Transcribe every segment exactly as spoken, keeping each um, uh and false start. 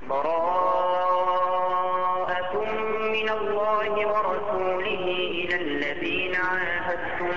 براءة من الله ورسوله إلى الذين عاهدتم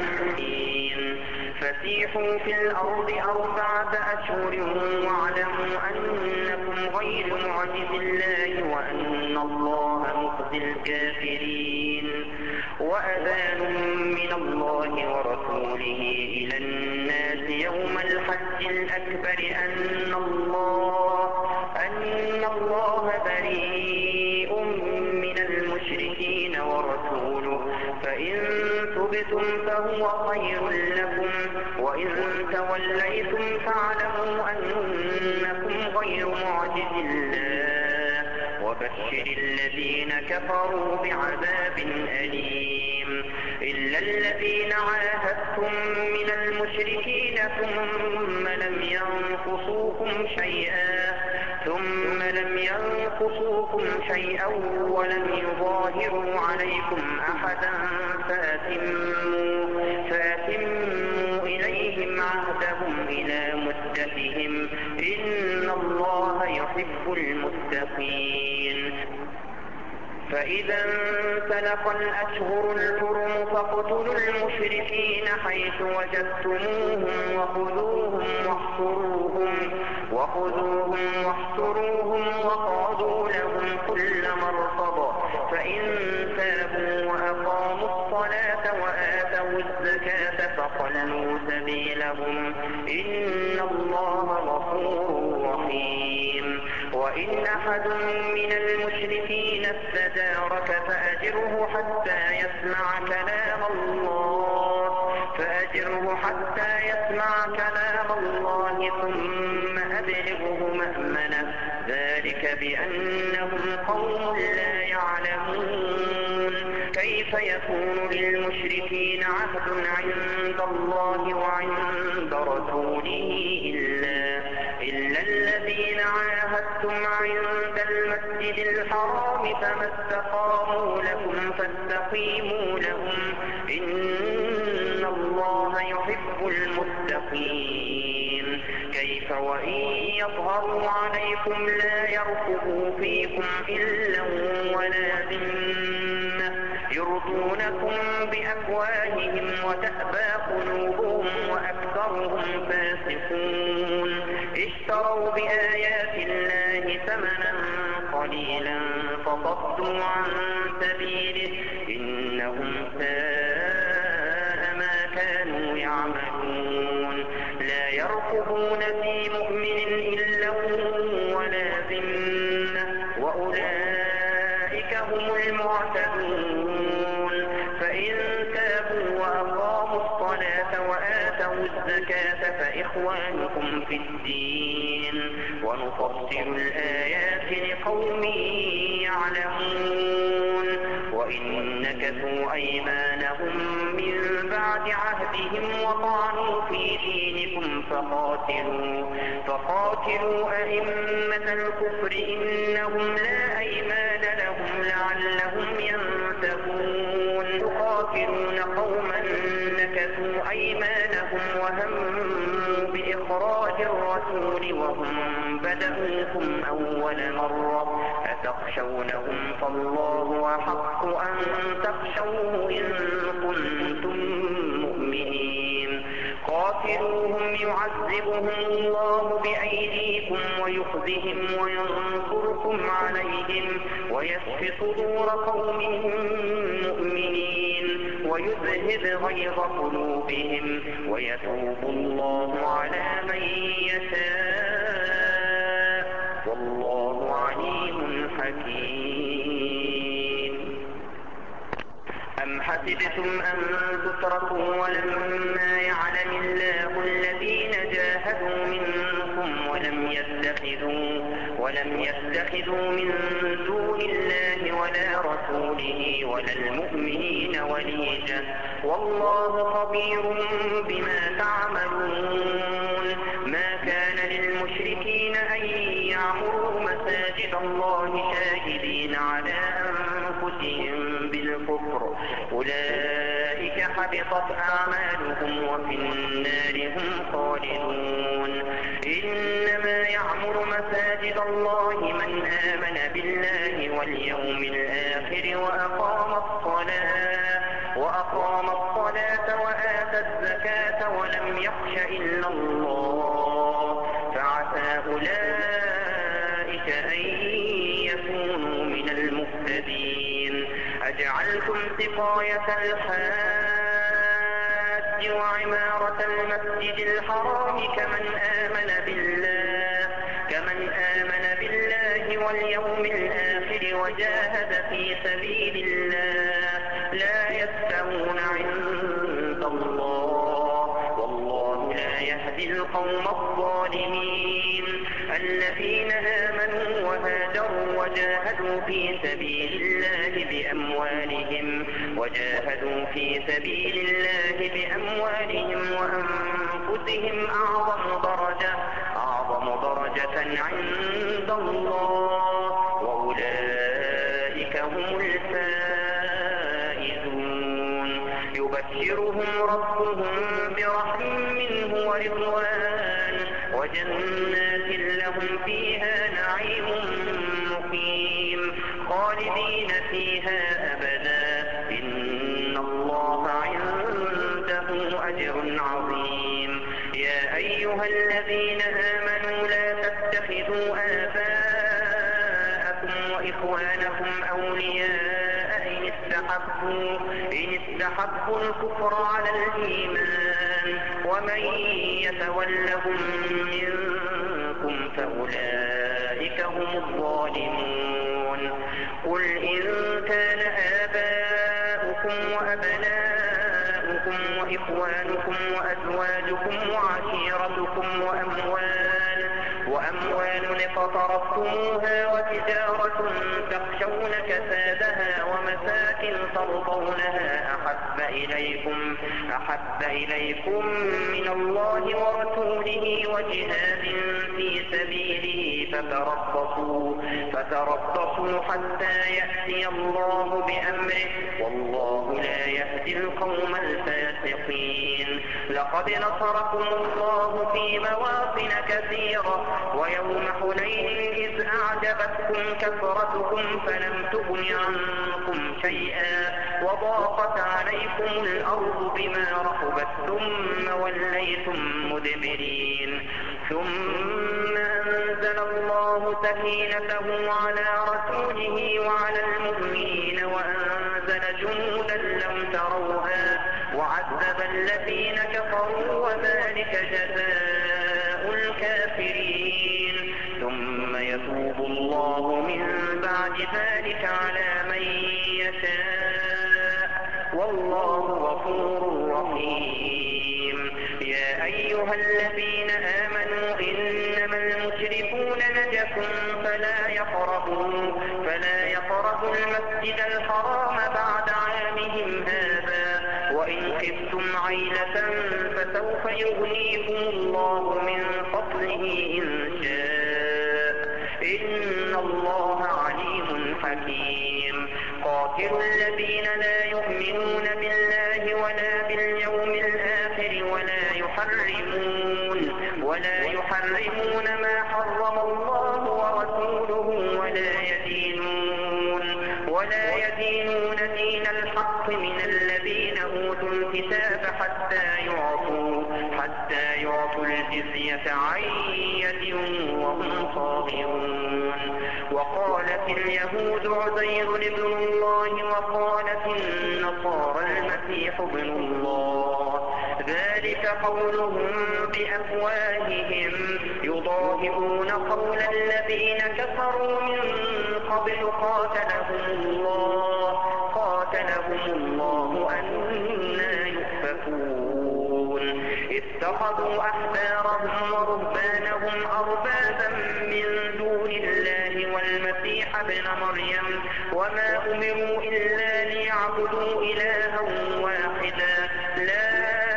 فسيحوا في الأرض أربعة أشهر واعلموا أنكم غير معجز الله وأن الله مخزي الكافرين. وأذان من الله ورسوله إلى الناس يوم الحج الأكبر أن الله أن الله بريء من المشركين ورسوله فإن تبتم فهو خير لكم وإن توليتم فاعلموا أنكم غير معجز الله وبشر الذين كفروا بعذاب أليم. إلا الذين عاهدتم من المشركين ثم لم ينقصوكم شيئا ثم لم ينقصوكم شيئا ولم يظاهروا عليكم أحدا فأتموا, فأتموا إليهم عهدهم إلى مدتهم إن الله يحب المتقين. فإذا انسلخ الأشهر الحرم فاقتلوا المشركين حيث وجدتموهم وخذوهم واحصروهم وخذوهم واحصروهم وقعدوا لهم كل مرصد فإن تابوا وأقاموا الصلاة وآتوا الزكاة فخلوا سبيلهم إن الله غفور رحيم. وإن أحد من المشركين استجارك فأجره حتى يسمع كلام الله فأجره حتى يسمع كلام الله ثم أبلغه مأمنه ذلك بأنهم قوم لا يعلمون. كيف يكون للمشركين عهد عند الله وعند رسوله إلا, إلا الذين عاهدتم عند المسجد الحرام فما استقاموا لكم فاستقيموا لهم إن الله يحب المتقين. كيف وإن يظهروا عليكم لا يرقبوا فيكم إلا ولا ذمة يرضونكم بأفواههم وتأبى قلوبهم وأكثرهم فاسقون. اشتروا بآيات الله ثمنا قليلا فصدوا عن سبيله إنهم ساء ما كانوا يعملون. لا يرقبون في مؤمن إلا ولا ذمة وأولئك هم المعتدون. فإن تابوا وأقاموا الصلاة وآتوا الزكاة فإخوانكم في الدين ونفصل الآيات لقوم يعلمون. وإن نكثوا أيمانهم من بعد عهدهم وطعنوا في دينكم فقاتلوا, فقاتلوا أئمة الكفر إنهم لا أيمان لهم لعلهم ينتهون. تقاتلون قوما نكثوا أيمانهم وهموا بإخراج الرسول وهم بدأوكم أول مرة أتخشونهم فالله أحق أن تخشوه إن كنتم مؤمنين. قاتلوهم يعذبهم الله بأيديكم ويخزهم وينصركم عليهم ويشف صدور قوم مؤمنين ويذهب غيظ قلوبهم ويتوب الله على من يشاء والله عليم حكيم. أم حسبتم أن تتركوا ولما يعلم الله الذين جاهدوا منكم ولم يتخذوا, ولم يتخذوا من دون الله ولا رسوله ولا المؤمنين وليجا والله خبير بما تعملون. ما كان للمشركين أن يعمروا مساجد الله شاهدين على أنفسهم بالكفر أولئك حبطت أعمالهم وفي النار هم خالدون. إنما يعمر مساجد مساجد الله من آمن بالله واليوم الآخر وأقام الصلاة وأقام الصلاة وآتى الزكاة ولم يخش إلا الله فعسى أولئك أن يكونوا من المهتدين. أجعلتم سقاية الحاج وعمارة المسجد الحرام كمن آمن بالله كمن آمن بالله واليوم الآخر وجاهد في سبيل الله لا يستوون عند الله والله لا يهدي القوم الظالمين. الذين آمنوا وهاجروا وجاهدوا في سبيل الله بأموالهم وجاهدوا في سبيل الله بأموالهم وأنفسهم أعظم درجة أعظم درجة عند الله وأولئك هم الفائزون. يبشرهم ربهم برحمة منه ورضوان وجنات لهم فيها نعيم مقيم خالدين فيها أبدا إن الله عنده أجر عظيم. يا أيها الذين آمنوا لا تتخذوا آباءكم وإخوانكم أولياء إن استحبوا إن استحبوا الكفر على الإيمان ومن يتولهم منكم فأولئك هم الظالمون. قل إن كان آباؤكم وأبناؤكم وإخوانكم وأزواجكم وعشيرتكم وأموال وأموال اقترفتموها وتجارة تخشون كسادها ومساكن ترضونها أحب إليكم أحب إليكم من الله ورسوله وجهاد في سبيله فتربصوا فتربصوا حتى يأتي الله بأمره والله لا يهدي القوم الفاسقين. لقد نصركم الله في مواطن كثيرة ويوم حنين إذ أعجبتكم كثرتكم فلم تغن عنكم شيئا وضاقت عليكم الأرض بما رحبت ثم وليتم مدبرين ثم أنزل الله سكينته على رسوله وعلى المؤمنين وأنزل جنودا لم تروها وعذب الذين كفروا وذلك جزاء الكافرين. ثم يتوب الله من بعد ذلك على من يشاء والله غفور رحيم. يا أيها الذين آمنوا إنما المشركون نجس فلا يقربوا فلا يقربوا المسجد الحرام بعد عامهم هذا وإن خفتم عيلة فسوف يغنيكم الله من فضله إن شاء إن الله عليم حكيم. قاتلوا الذين لا يؤمنون بالله ولا باليوم الآخر ولا يحرمون ولا يحرمون ما حرم الله ورسوله ولا يدينون ولا يدينون دين الحق من الذين أوتوا الكتاب حتى يعطوا حتى يعطوا الجزية عن يد وهم صاغرون. وقالت اليهود عزير ابن الله وقالت النصارى المسيح ابن الله ذلك قولهم بأفواههم يضاهئون قول الذين كفروا من قبل قاتلهم الله قاتلهم الله أنى يؤفكون. اتخذوا أحبارهم ورهبانهم أربابا من دون الله والمسيح ابن مريم وما أمروا إلا ليعبدوا إلها واحدا لا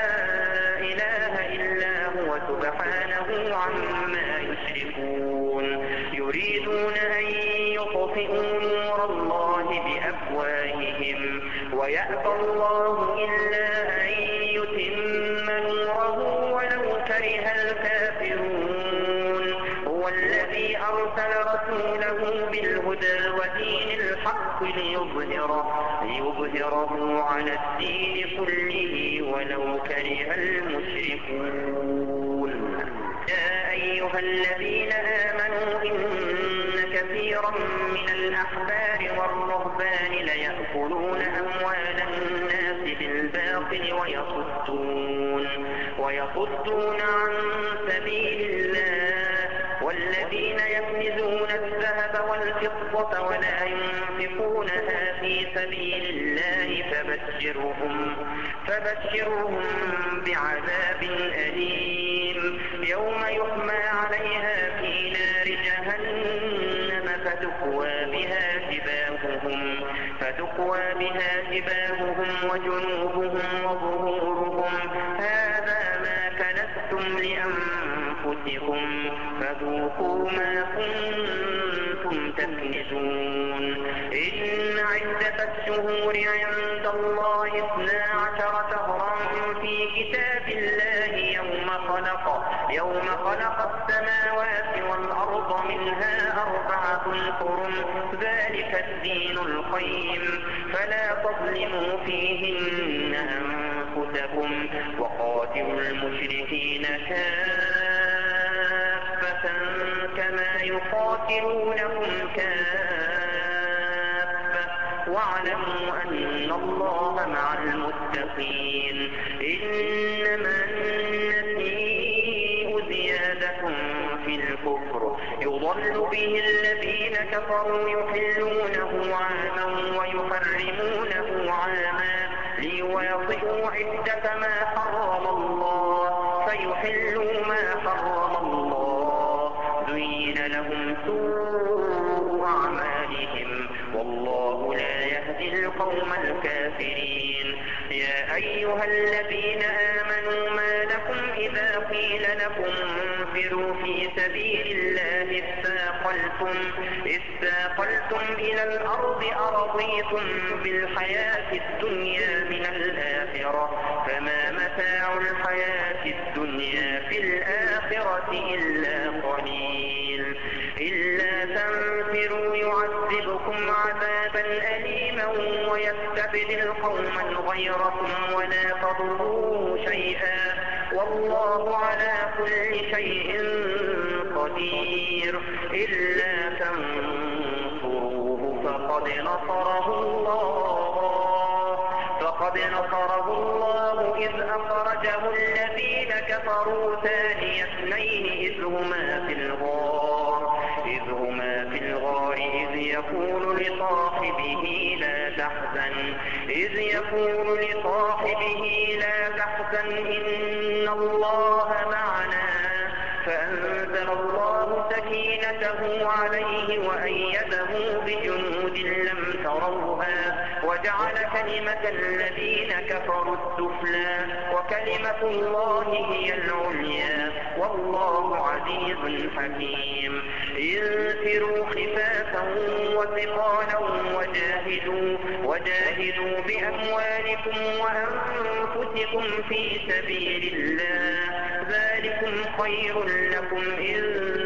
إله إلا هو سبحانه عما يشركون. يريدون أن يطفئوا نور الله بأفواههم ويأبى الله إلا أن يتم نوره ولو كره الكافرون. هو الذي أرسل أرسل رسوله بالهدى ودين الحق ليظهره, ليظهره على الدين كله ولو كره المشركون. يا أيها الذين آمنوا إن كثيرا من الأحبار والرهبان ليأكلون أموال الناس بالباطل ويصدون, ويصدون عن سبيل الله, والذين يكنزون الذهب والفضة ولا ينفقونها في سبيل الله فبشرهم, فبشرهم بعذاب أليم يوم يحمى عليها في نار جهنم فتكوى بها جباههم, فتكوى بها جباههم وجنوبهم وظهورهم هذا ما كنزتم لأنفسكم فذوقوا ما كنتم تكنزون. إن عدة الشهور عند الله اثنا عشر شهرا في كتاب الله يوم خلق, يوم خلق السماوات والأرض منها أربعة حرم ذلك الدين القيم فلا تظلموا فيهن أنفسكم وقاتلوا المشركين كافة كما يقاتلونكم كافة واعلموا أن الله مع المتقين. إنما النسيء زيادة في الكفر يضل به الذين كفروا يحلونه عاما ويحرمونه عاما ليواطئوا عدة ما حرم الله فيحلوا ما حرم الله. زين لهم سوء أعمالهم والله لا يهدي القوم الكافرين. يا أيها الذين آمنوا ما لكم إذا قيل لكم انفروا في سبيل الله اثاقلتم, اثاقلتم إلى الأرض أرضيتم بالحياة الدنيا من الآخرة فما متاع الحياة الدنيا في الآخرة إلا قليل. إلا تنفروا يعذبكم عذابا أليما ويستبدل قوما غيركم ولا تضروه شيئا والله على كل شيء قدير. إلا تنصروه فقد نصره الله, فقد نصره الله إذ أخرجه الذين كفروا ثاني اثنين إذ هما في الغار, إذ هما في الغار إذ يقول لصاحبه لا تحزن, إذ يقول لصاحبه لا تحزن إن الله معنا فأنزل الله سكينته عليه وأيده بجنود لم تروها وجعل كلمة الذين كفروا السفلى وكلمة الله هي العليا والله عزيز حكيم. انفروا خفافا وثقالا وجاهدوا, وجاهدوا بأموالكم وأنفسكم في سبيل الله ذلكم خير لكم إن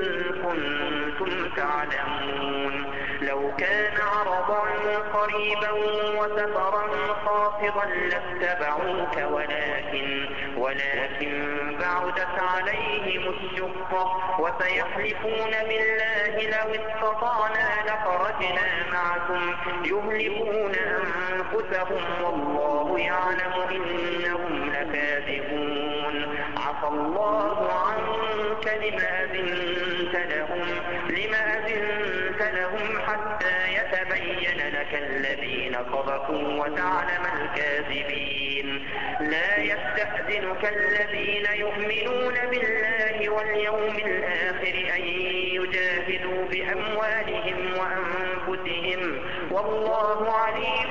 كنتم تعلمون. لو كان عرضا قريبا وسفرا خافضا لاتبعوك ولكن, ولكن بعدت عليهم الشقة وسيحلفون بالله لو استطعنا لخرجنا معكم يهلكون أنفسهم والله يعلم إنهم لكاذبون. عفى الله عنك لما أذنت لهم, لما أذنت لهم حتى يتبين لك الذين صدقوا وتعلم الكاذبين. لا يستأذنك الذين يؤمنون بالله واليوم الآخر أن يجاهدوا بأموالهم وأنفسهم والله عليم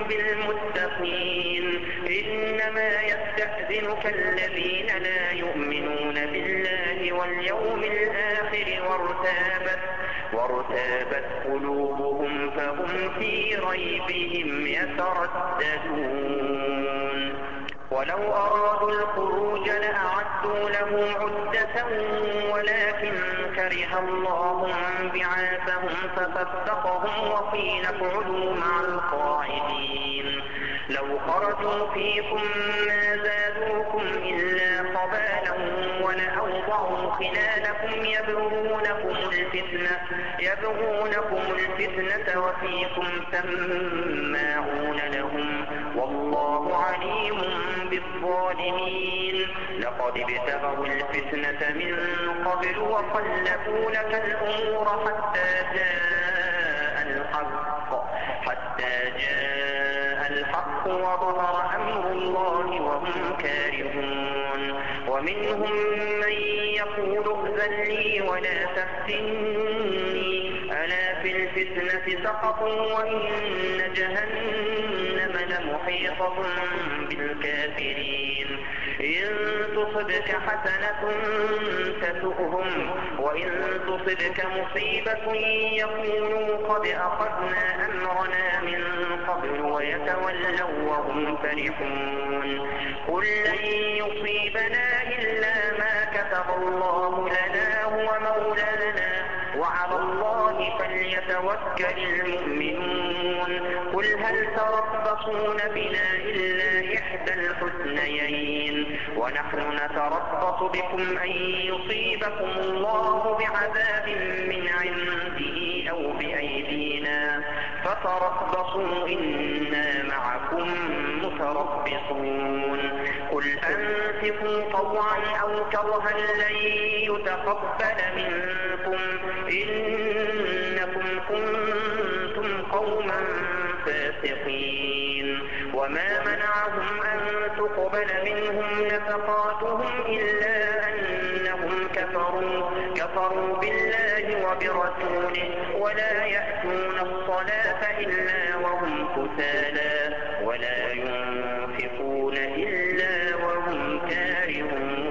بالمتقين. إنما يستأذنك الذين لا يؤمنون بالله واليوم الآخر وارتابت, وارتابت قلوبهم فهم في ريبهم يترددون. ولو أرادوا الخروج لأعدوا له عدة ولكن كره الله بعاثهم فثبطهم وقيل اقعدوا مع القاعدين. لو خرجوا فيكم ما زادوكم إلا خبالا ولأوضعوا خلالكم يبغونكم الفتنة, يبغونكم الفتنة وفيكم سماعون لهم والله عليم بالظالمين. لقد ابتغوا الفتنة من قبل وقلبوا لك الأمور حتى جاء الحق حتى جاء الحق وظهر أمر الله وهم كارهون. ومنهم من يقول ائذن لي ولا تفتني ألا في الفتنة سقطوا وإن جهنم لمحيطة بالكافرين. إن تصبك حسنة تسؤهم وإن تصبك مصيبة يقولوا قد أخذنا أمرنا من قبل ويتولوا وهم فرحون. قل لن يصيبنا إلا ما كتب الله لنا هو مولانا وعلى الله فليتوكل المؤمنون. قل هل تربصون بنا إلا إحدى الحسنيين ونحن نتربص بكم أن يصيبكم الله بعذاب من عنده أو بأيدينا فتربصوا إنا معكم متربصون. قل أنفقوا طوعا أو كرها لن يتقبل منكم إنكم كنتم قوما فاسقين. وما منعهم أن تقبل منهم نفقاتهم إلا أنهم كفروا, كفروا بالله وبرسوله ولا يأتون الصلاة إلا وهم كسالى ولا ينفقون إلا وهم كارهون.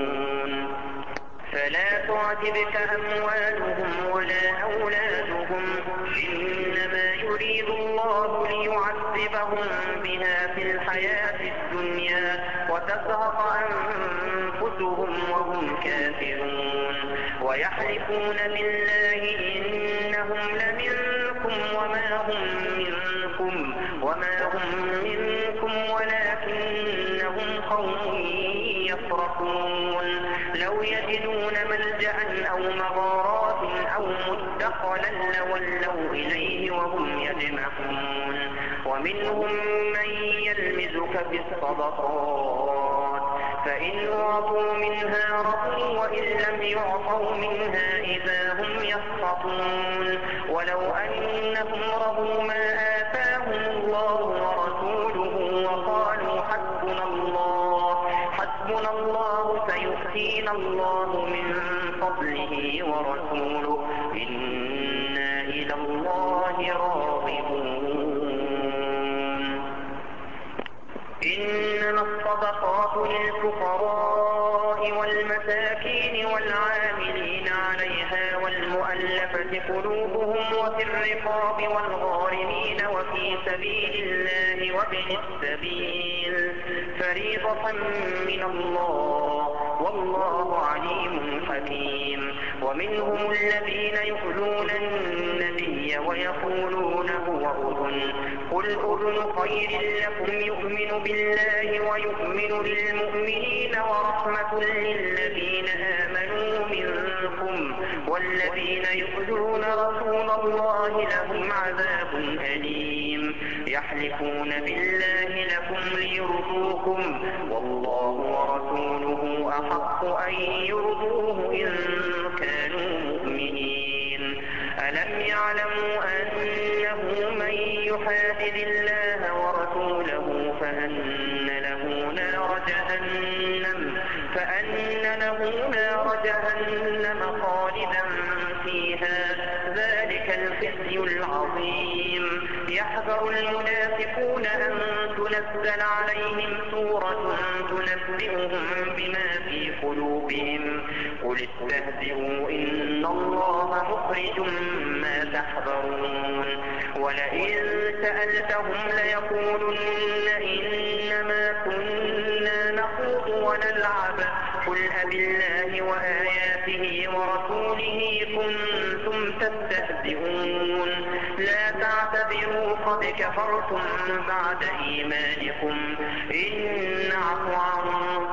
فلا تعجبك أموالهم ولا أولادهم إنما يريد الله ليعذبهم بها في الحياة الدنيا وتزهق أنفسهم وهم كافرون. ويحلفون بالله إنهم لمنكم وما هم منكم وما هم منكم ولكنهم قوم يفرقون. لو يجدون ملجأ أو مغارات أو مدخلا لولوا إليه وهم يجمعون. ومنهم من يلمزك في الصدقات فإن أعطوا منها رضوا وإن لم يعطوا منها إذا هم يسخطون. ولو أنهم رضوا ما آتاهم الله ورسوله وقالوا حسبنا الله حسبنا الله سيؤتينا الله من فضله ورسوله إنا إلى الله راغبون. إنما الصدقات للفقراء والمساكين والعاملين عليها والمؤلفة قلوبهم وفي الرقاب والغارمين وفي سبيل الله وابن السبيل فريضة من الله والله عليم حكيم. ومنهم الذين يؤذون النبي ويقولون هو أذن قل أذن خير لكم يؤمن بالله ويؤمن للمؤمنين ورحمة للذين آمنوا منكم والذين يؤذون رسول الله لهم عذاب أليم. يحلفون بالله لكم ليرضوكم والله ورسوله أحق أن يرضوه إن كانوا مؤمنين. ألم يعلموا أنه من يحادد الله ورسوله فأن له نار جهنم فأن له نار جهنم خالدا فيها ذلك الخزي العظيم. يحذر المنافقون أن تنزل عليهم سورة تنبئهم بما في قلوبهم قل استهزئوا إن الله مخرج ما تحذرون. ولئن سألتهم ليقولن إنما كنا تستهزئون لا تعتذروا قد كفرتم بعد إيمانكم إن نعفو عن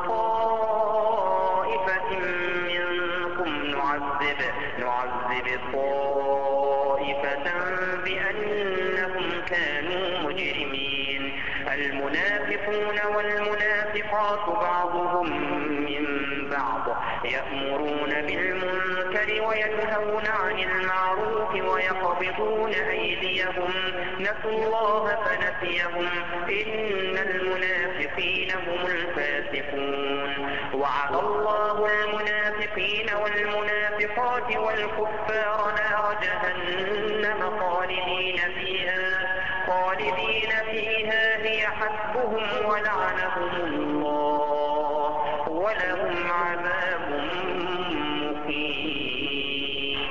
طائفة منكم نعذب نعذب طائفة بأنهم كانوا مجرمين المنافقون والمنافقات بعضهم من بعض يأمرون بالمنكر وينهون عن المعروف ويقبضون أيديهم نسوا الله فنسيهم إن المنافقين هم الفاسقون وعد الله المنافقين والمنافقات والكفار نار جهنم خالدين فيها خالدين فيها هي حسبهم ولعنهم الله ولهم عذاب مقيم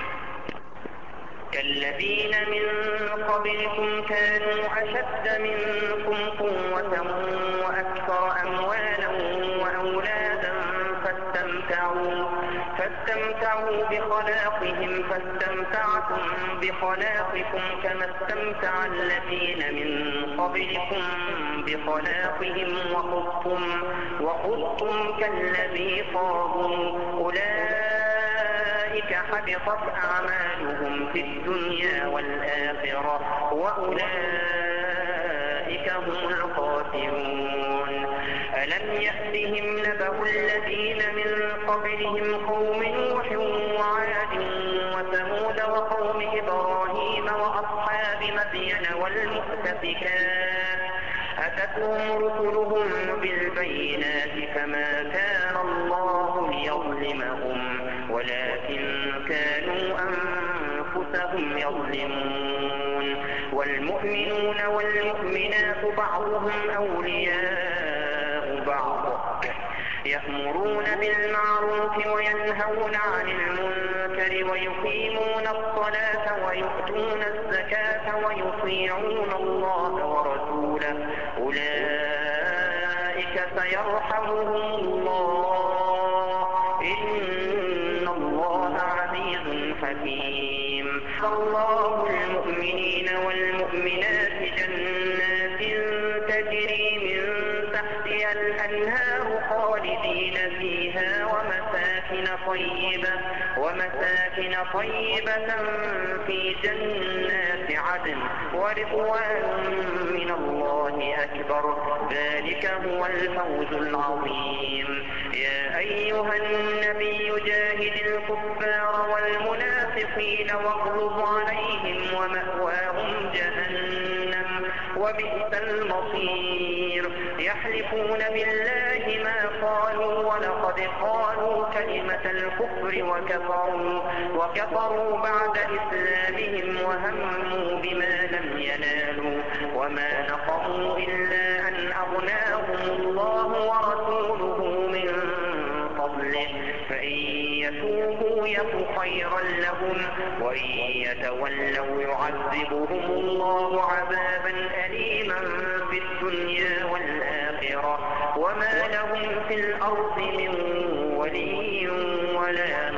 كالذين من قبلكم كانوا أشد منكم قوة وأكثر أموالا وأولادا فاستمتعوا فاستمتعوا بخلاقهم فاستمتعتم بخلاقكم كما استمتع الذين من قبلكم بخلاقهم وخضتم وخضتم كالذي خاضوا أولئك حبطت أعمالهم في الدنيا والآخرة وأولئك هم الخاسرون ألم يأتهم نبأ الذين من قبلهم قوم نوح وعاد وثمود وقوم إبراهيم وأصحاب مدين والمؤتفكات أتتهم رسلهم بالبينات فما كان الله ليظلمهم ولكن كانوا أنفسهم يظلمون والمؤمنون والمؤمنات بعضهم أولياء بعض يأمرون بالمعروف وينهون عن المنكر ويقيمون الصلاة ويؤتون الزكاة ويطيعون الله ورسوله أولئك سيرحمهم الله إن الله عزيز حكيم الله المؤمنين والمؤمنات جنات تجري من تحتها الأنهار خالدين فيها ومساكن طيبة ومساكن طيبة في جنات عدن ورضوان من الله أكبر ذلك هو الفوز العظيم يا أيها النبي جاهد الكفار والمنافقين واغلظ عليهم ومأواهم جهنم وبئس المصير يحلفون بالله ما قالوا ولقد قالوا كلمة الكفر وكفروا وكفروا بعد إسلامهم وهموا بما لم ينالوا وما نقموا إلا أن أغناهم الله ورسوله من فضله فإن يتوبوا يك خيرا لهم وإن يتولوا يعذبهم الله عذابا أليما في الدنيا والآخرة وما لهم في الأرض من ولي ولا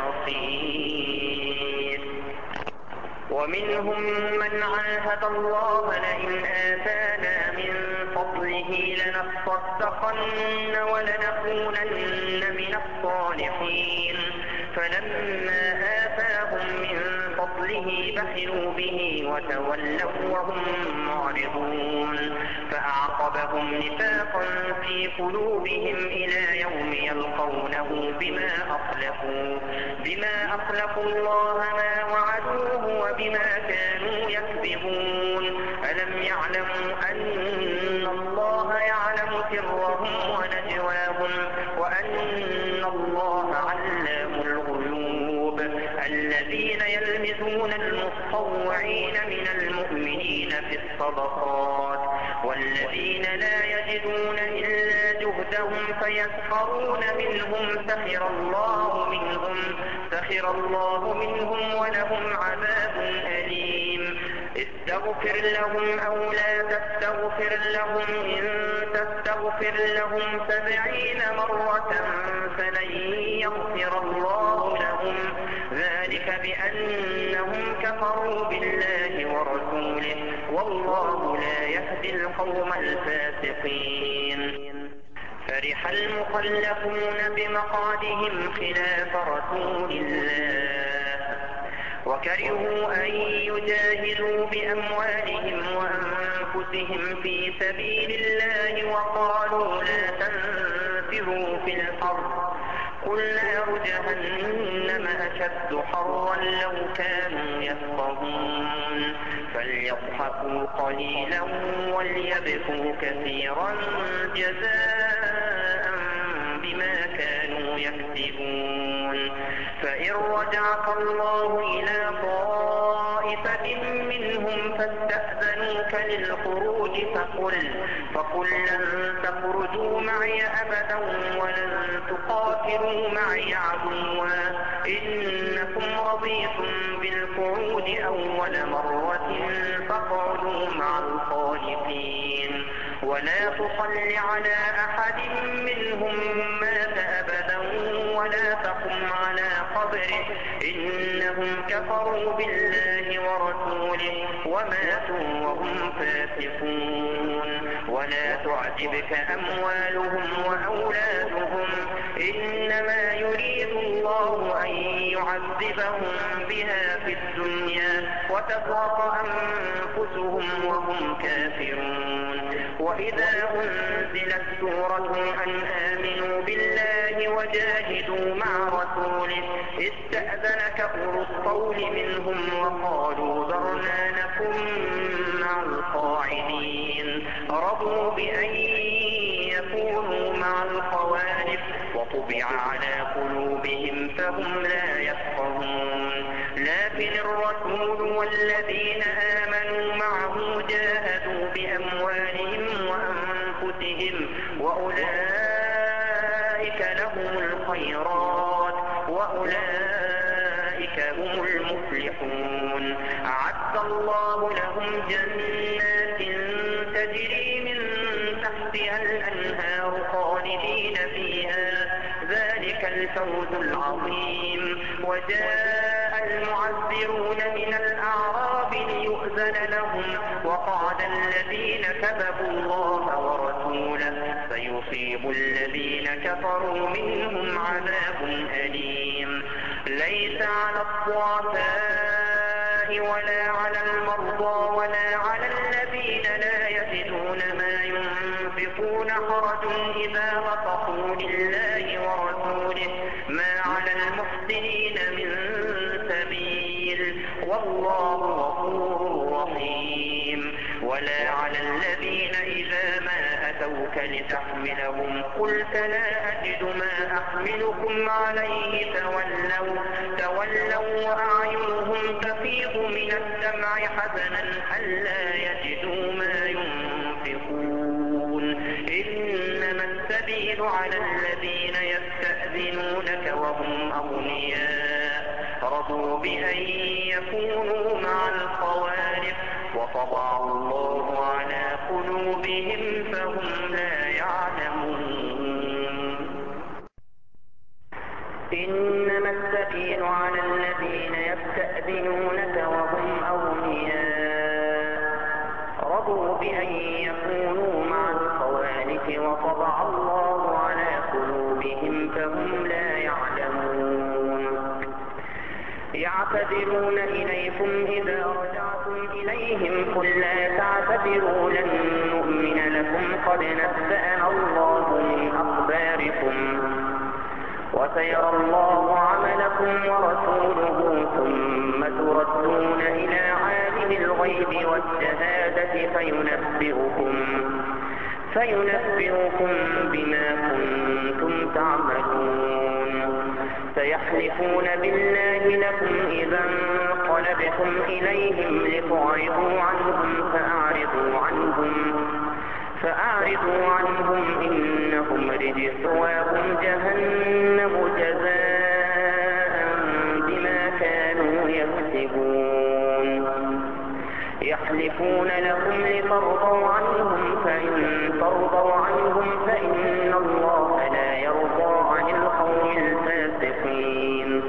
نصير ومنهم من عاهد الله لئن آتانا من فضله لنصدقن ولنكونن من الصالحين فلما آتاهم من فضله بخلوا به وتولوا وهم معرضون فأعقبهم نفاقا في قلوبهم إلى يوم يلقونه بما أخلفوا بما أخلفوا الله ما وعدوه وبما كانوا يكذبون ألم يعلموا أن الله يعلم سرهم ونجواهم وأن الله علام الغيوب الذين يلمزون المتطوعين من المؤمنين في الصدقات والذين لا يجدون إلا جهدهم فيسخرون منهم سخر الله منهم سخر الله منهم ولهم عذاب أليم إذ استغفر لهم أو لا تستغفر لهم إن تستغفر لهم سبعين مرة فلن يغفر الله لهم ذلك بأنهم كفروا بالله ورسوله والله لا يهدي القوم الفاسقين. فرح المخلفون بمقعدهم خلاف رسول الله وكرهوا أن يجاهدوا بأموالهم وأنفسهم في سبيل الله وقالوا لا تنفروا في الحر قل نار جهنم أشد حرا لو كانوا يفقهون فليضحكوا قليلا وليبكوا كثيرا جزاء بما كانوا يكسبون. فإن رجعك الله إلى طائفة منهم فاستأذنوك للخروج فقل فقل لن تخرجوا معي أبدا ولن تقاتلوا معي عدوا إنكم رضيتم بالقعود أول مرة فاقعدوا مع الخالفين ولا تصل على أحد منهم مات أبدا ولا تقم على قبره إنهم كفروا بالله ورسوله وماتوا وهم فاسقون. ولا تعجبك أموالهم وأولادهم إنما يريد الله أن يعذبهم بها في الدنيا وتزهق أنفسهم وهم كافرون. وإذا أنزلت سورة أن آمنوا بالله وجاهدوا مع رسوله استأذنك أولو الطول منهم وقالوا ذرنا نكن مع القاعدين رضوا بأن يكونوا مع الخوالف وطبع على قلوبهم فهم لا يفقهون. لكن الرسول والذين آمنوا معه جاهدوا بأموالهم وأنفسهم وأولئك لهم الخيرات وأولئك هم المفلحون. أعد الله لهم جنات تجري من تحتها الأنهار خالدين فيها ذلك الفوز العظيم. وجاء المعذرون من الأعراب ليؤذن لهم وقعد الذين كذبوا الله ورسوله فيصيب الذين كفروا منهم عذاب أليم. ليس على الضعفاء ولا على المرضى ولا على الذين لا يجدون ما ينفقون حرج إذا نصحوا لله ورسوله ما على المحسنين من سبيل والله غفور رحيم. ولا على الذين إذا ما أتوك لتحملهم قلت لا أجد ما أحملكم عليه تولوا تولوا وأعينهم تفيض من الدمع حزنا ألا يجدوا ما ينفقون. إنما السبيل على الذين يستأذنونك وهم أغنياء رضوا بأن يكونوا مع الخوالف وطبع الله على قلوبهم فهم لا يعلمون. إنما السبيل على الذين يستأذنونك وهم أغنياء رضوا بأن يكونوا مع الخوالف وطبع الله على قلوبهم فهم لا يعلمون. يعتذرون إليكم إذا رجعتم إليهم قل لا تعتذروا لن نؤمن لكم قد نبأنا الله من أخباركم وسيرى الله عملكم ورسوله ثم تردون إلى عالم الغيب والشهادة فينبئكم فينبئكم بما كنتم تعملون. سيحلفون بالله لكم إذا انقلبتم إليهم لتعرضوا عنهم فأعرضوا عنهم فأعرضوا عنهم إنهم رجس وهم جهنم جزاء بما كانوا يكسبون. يحلفون لكم لترضوا عنهم فإن ترضوا عنهم فإن الله لا يرضى عن القوم الفاسقين.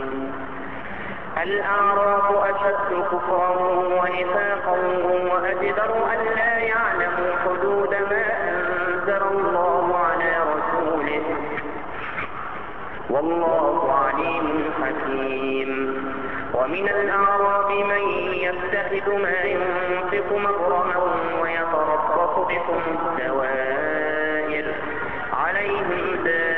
الأعراب أشد كفرا ونفاقا وأجدر أن لا يعلموا حدود ما أنزل الله على رسوله والله عليم حكيم. ومن الأعراب من يتخذ ما ينفق مغرما ويتربص بكم الدوائر عليهم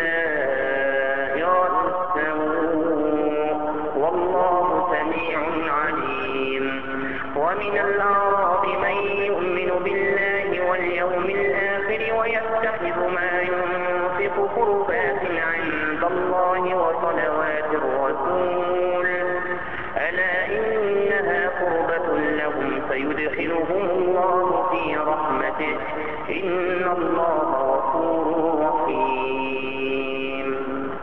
دائرة السوء والله سميع عليم. ومن الأعراب من يؤمن بالله واليوم الآخر ويتخذ ما ينفق قربات عند الله وصلوات الرسول ألا إنها قربة لهم فيدخلهم الله في رحمته إن الله غفور رحيم.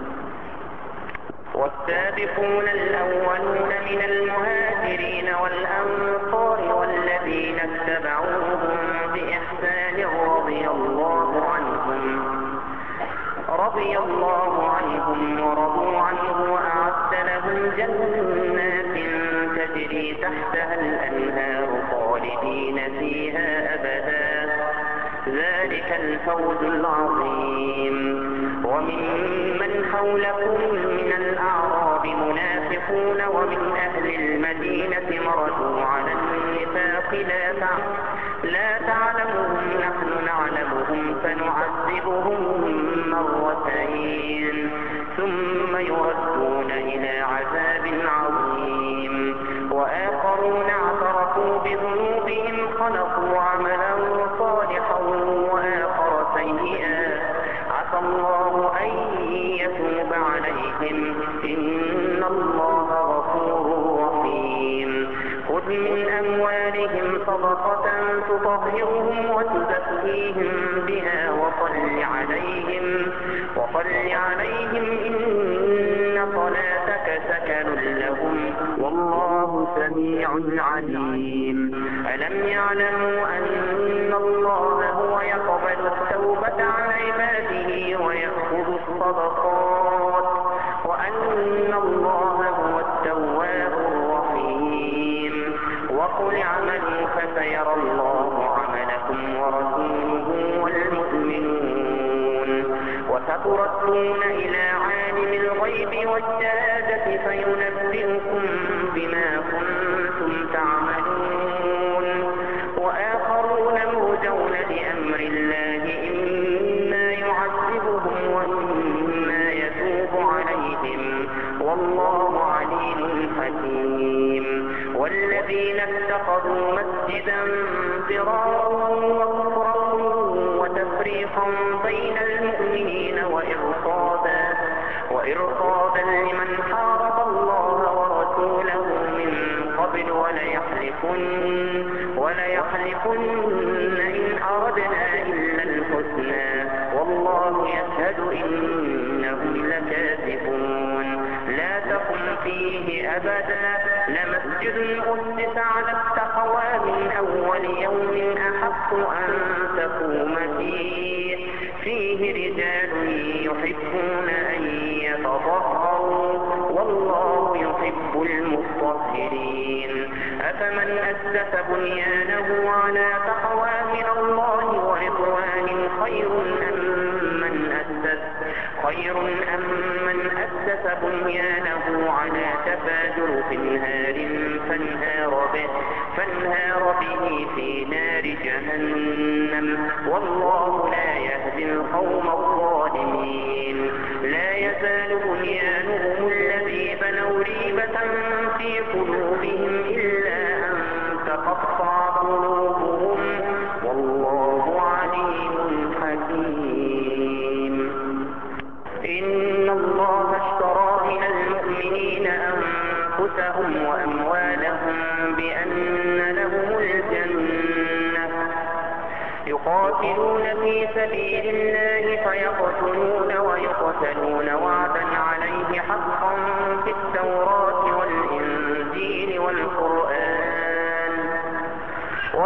والسابقون الأولون من المهاجرين والأنصار والذين اتبعوهم بإحسان رضي الله عنهم رضي الله عنهم ورضوا عنه وأعد لهم جنات تجري تحتها الأنهار خالدين فيها أبدا ذلك الفوز العظيم. وممن حولكم من الأعراب منافقون ومن أهل المدينة مردوا على النفاق لا لا تعلمهم نحن نعلمهم فنعذبهم مرتين ثم يردون إلى عذاب عظيم. وآخرون اعترفوا بذنوبهم خلقوا عملا صالحا وآخر سيئا عسى الله أن يتوب عليهم إن الله غفور رحيم. خذ من أموالهم صدقة تطهرهم وتزكيهم بها وصل عليهم وصل عليهم إن صلاتك سكن لهم والله سميع عليم. ألم يعلموا أن الله هو يقبل التوبة عن عباده ويأخذ الصدقات وأن الله هو التواب الرحيم. وقل اعملوا فسيرى الله عملكم ورسوله والمؤمنون وستردون إلى عالم الغيب والشهادة فينبئكم بما كنتم تعملون. وآخرون مرجون لأمر الله إما يعذبهم وإما يتوب عليهم والله عليم حكيم. والذين اتخذوا مسجدا ضرارا وكفرا وتفريقا بين المؤمنين وإرصادا وإرصادا لمن حارب الله ورسوله من قبل وليحلفن وليحلفن إن أردنا إلا الحسنى والله يشهد إنهم لكاذبون. لا تقم فيه أبدا لمسجد أسس على التقوى من أول يوم أحق أن تقوم فيه فيه رجال يحبون أن يتطهروا والله يحب المطهرين. أفمن أسس بنيانه على تقوى من الله ورضوان خير أم من أسس خير أم من أسس بنيانه على شفا جرف نهار فانهار به فانهار به في نار جهنم والله لا يهدي القوم الظالمين. لا يزال بنيانهم الذي بنوا ريبة في قلوبهم إلا أن تقطع قلوبهم والله عليم حكيم. إن الله اشترى من المؤمنين أنفسهم وأموالهم بأن لهم الجنة يقاتلون في سبيل الله فيقتلون ويقتلون وعدا عليه حقا في التوراة والإنجيل والقرآن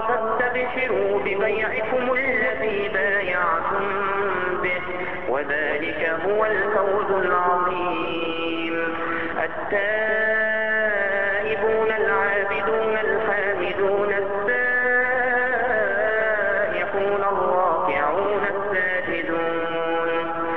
فاستبشروا ببيعكم الذي بايعتم به وذلك هو الفوز العظيم. التائبون العابدون الحامدون السائحون الراكعون الساجدون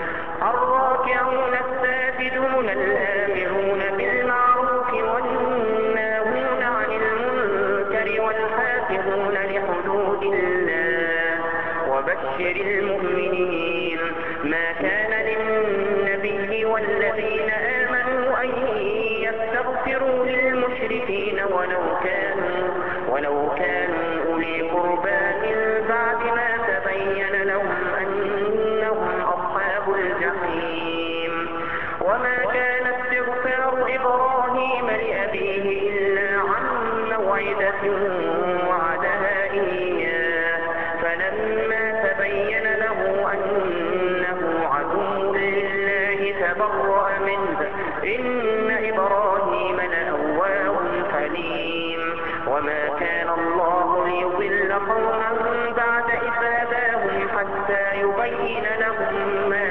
الراكعون الساجدون الآمرون بالمعروف والناهون عن المنكر والحافظون لحدود الله وبشر المؤمنين. ما كان للنبي والذين آمنوا أن يستغفروا للمشركين ولو كانوا ولو كانوا أولي قربى من بعد ما تبين لهم أنهم أصحاب الجحيم. وما كان استغفار إبراهيم لأبيه إلا عن موعدة وعدها إياه فلما تبين له أنه عدو لله تبرأ منه إن إبراهيم لأواه حليم. وما كان الله ليضل قوما بعد إذ هداهم حتى يبين لهم ما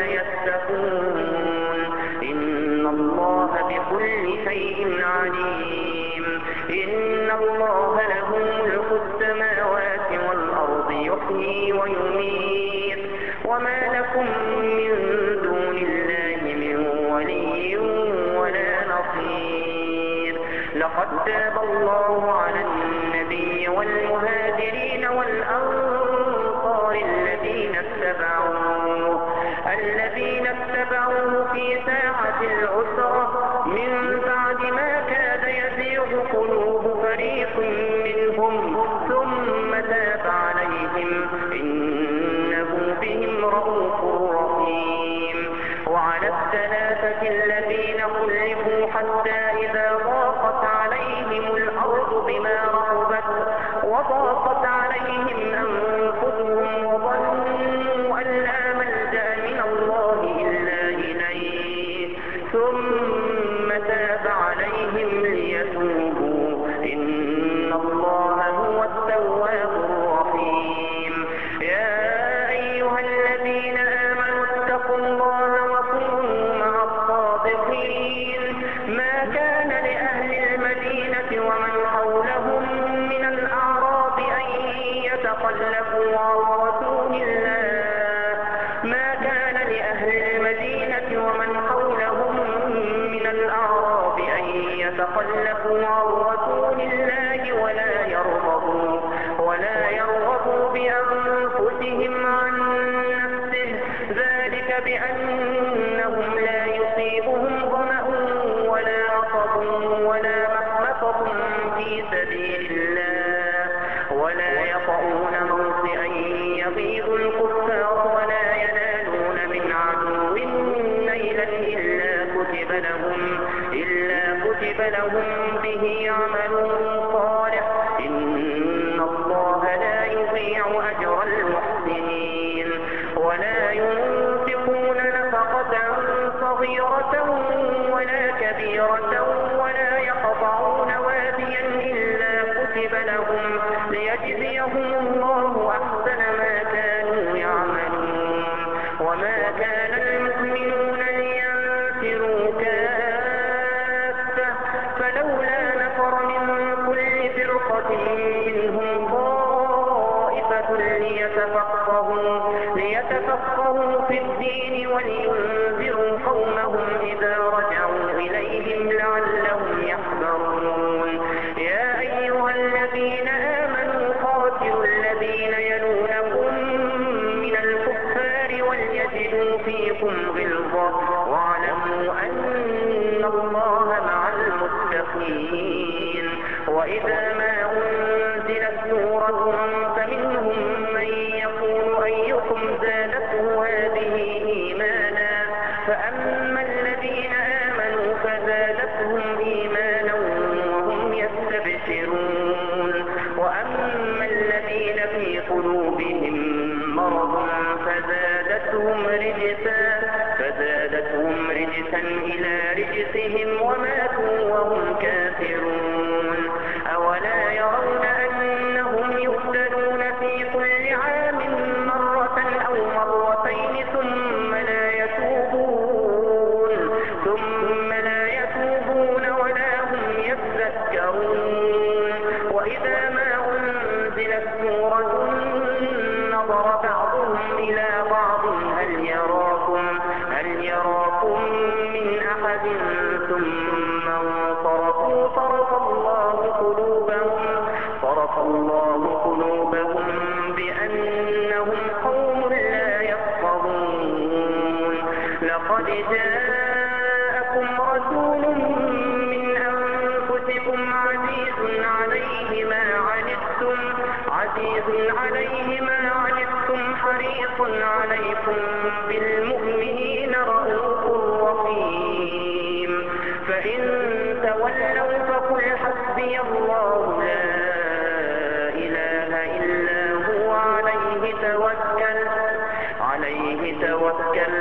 يتقون إن الله بكل شيء عليم. إن الله له ملك السماوات والأرض يحيي ويميت وما لكم من دون الله من ولي ولا نصير. لقد تاب الله على النبي والمهاجرين والأنصار الذين اتبعوه الذين اتبعوه في ساعة العسرة من بعد ما كاد يزيغ قلوب فريق منهم ثم تاب عليهم إنه بهم رءوف رحيم. وعلى الثلاثة الذين خلفوا حتى إذا ضاقت عليهم الأرض بما رحبت وضاقت عليهم أنفسهم وظنوا أن لا ملجأ من الله إلا إليه ثم تاب عليهم ليتوبوا إن الله هو التواب الرحيم. يا أيها الذين آمنوا اتقوا الله وكونوا مع الصادقين. ما كان لأهل المدينة ومن حولهم من الأعراب أن يتخلفوا عن رسول الله ما كان لأهل المدينة ومن حولهم من الأعراب أن يتخلفوا عن رسول الله ولا يرغبوا ولا يرغبوا بأنفسهم عن نفسه ذلك بأنهم لا يصيبهم ظمأ ولا نصب ولا مخمصة في سبيل الله ولا يطؤون موطئا يغيظ الكفار ولا ينالون من عدو نيلا إلا كتب لهم إلا كتب لهم به عمل صالح إن الله لا يضيع أجر المحسنين. ولا ينفقون نفقة صغيرة ولا كبيرة ولا يقطعون واديا إلا كتب لهم ليجزيهم الله أحسن ما كانوا يعملون. وما كان المؤمنون لينفروا كافة فلولا نفر من كل فرقة منهم طائفة ليتفقهوا ليتفقهوا في الدين ولينذروا قومهم إذا رجعوا إليهم لعلهم يحذرون. يا أيها الذين آمنوا قاتلوا الذين يلونكم من الكفار وليجدوا فيكم غلظة واعلموا أن الله مع المتقين. وإذا ما أنزلت سورة فمنهم من يقول أيكم زادته هذه إيمانا فأما الذين آمنوا فزادتهم إيمانا وهم يستبشرون وأما الذين في قلوبهم مرض فزادتهم رجسا فزادتهم رجسا إلى رجسهم وماتوا وهم كافرون. أولا يرون أنهم يفتنون الله قلوبهم بأنهم قوم لا يفقهون لقد جاءكم رسول من أنفسكم عزيز عليه ما عنتم عزيز عليه ما عنتم حريص عليكم بالمؤمنين رؤوف رحيم فإن تولوا فقل حسبي الله لا إله إلا هو عليه توكل عليه توكل